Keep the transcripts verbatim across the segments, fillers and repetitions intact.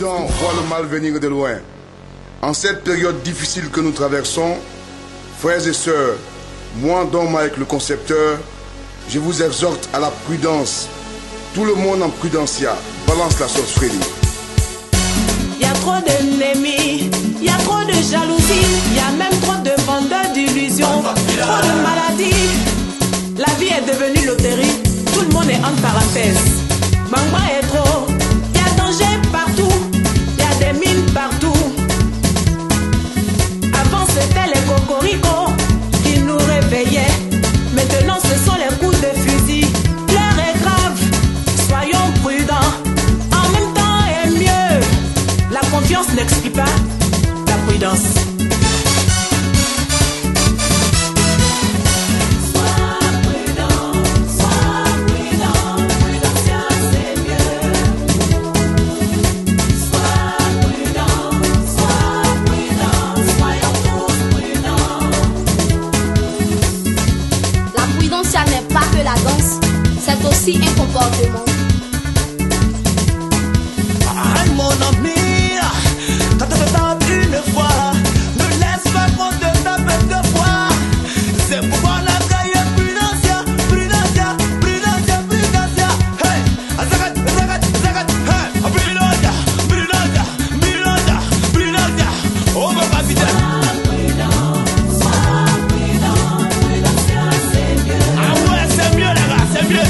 prudent voit le mal venir de loin. En cette période difficile que nous traversons, frères et sœurs, moi, Don Mike le concepteur, je vous exhorte à la prudence. Tout le monde en prudentia. Balance la sauce, Freddy. Il y a trop d'ennemis, il y a trop de jalousie, il y a même trop de vendeurs d'illusions, trop de maladies. La vie est devenue loterie, tout le monde est en parenthèse. Bangba est trop, il y a danger partout, il y a des mines partout. Avant c'était les cocoricots qui nous réveillaient, maintenant ce sont les coups de fusil. L'heure est grave, soyons prudents, en même temps est mieux. La confiance n'explique pas la prudence. C'est aussi un comportement. Ah, mon ami, quand tu te tapes une fois, ne laisse pas qu'on te tape deux fois. C'est pourquoi la caille prudencia, prudencia, prudencia, prudencia. Hey, zagat, zagat, zagat, hey, prudencia, prudencia, prudencia, prudencia. Oh, mon capitaine. Ah ouais, c'est mieux, les gars, c'est mieux.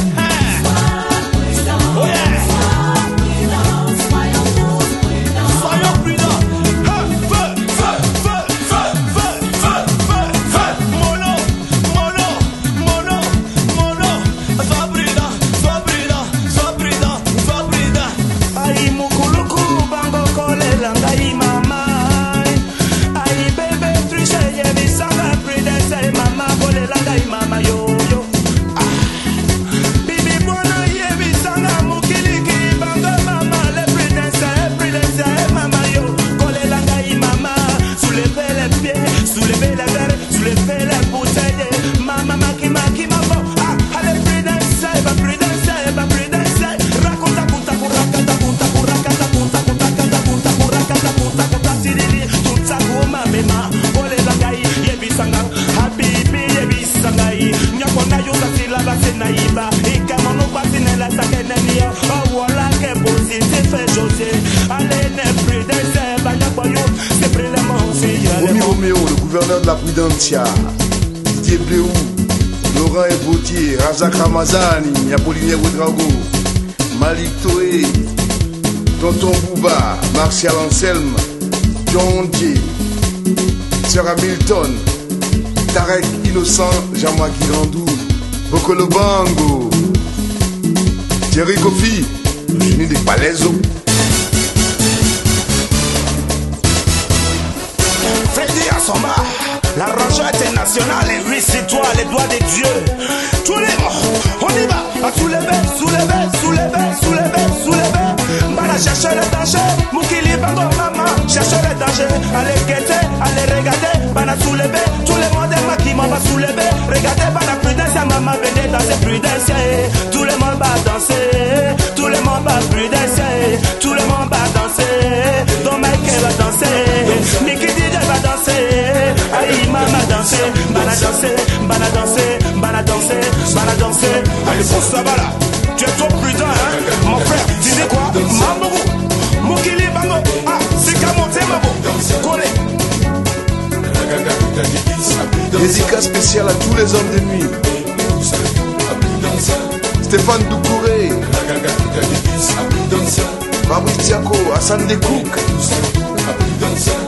Le de la Prudentia, Didier Bléou, Laurent Ebautier, Razak Ramazani, Apollinaire Ouedraogo, Malik Toé, Tonton Bouba, Martial Anselme, John J, Sœur Hamilton, Tarek Innocent, Jean-Marc Girandou, Bokolo Bango, Thierry Kofi, Génie des Palaiso. Freddy Assomba, l'arrangeur international, et lui c'est toi, les doigts des dieux. Tous les morts, on y va, à soulever, soulever, soulever, soulever, soulever. Bana chercher le danger, Moukili Bango maman, chercher le danger. Allez guetter, allez regarder, Bana soulever, tout le monde est maquillé, va soulever. Regardez, Bana prudence, maman venez danser prudence. Tout le monde va danser, tout le monde va prudence, tout le monde va danser. Don Mike va danser, Mickey D J va danser. Aïe maman danser, Bana danser, Bana danser, Bana danser, Bana danser. Allez pour ça là, tu es trop prudent hein, mon frère. Tu dis quoi? Mambo, Moukili Bango, ah c'est qu'à monter Mambo, collé. Dédicace spéciale à tous les hommes de nuit. Stéphane Doucouré, Fabrice Tiako, Hassan Dekouk,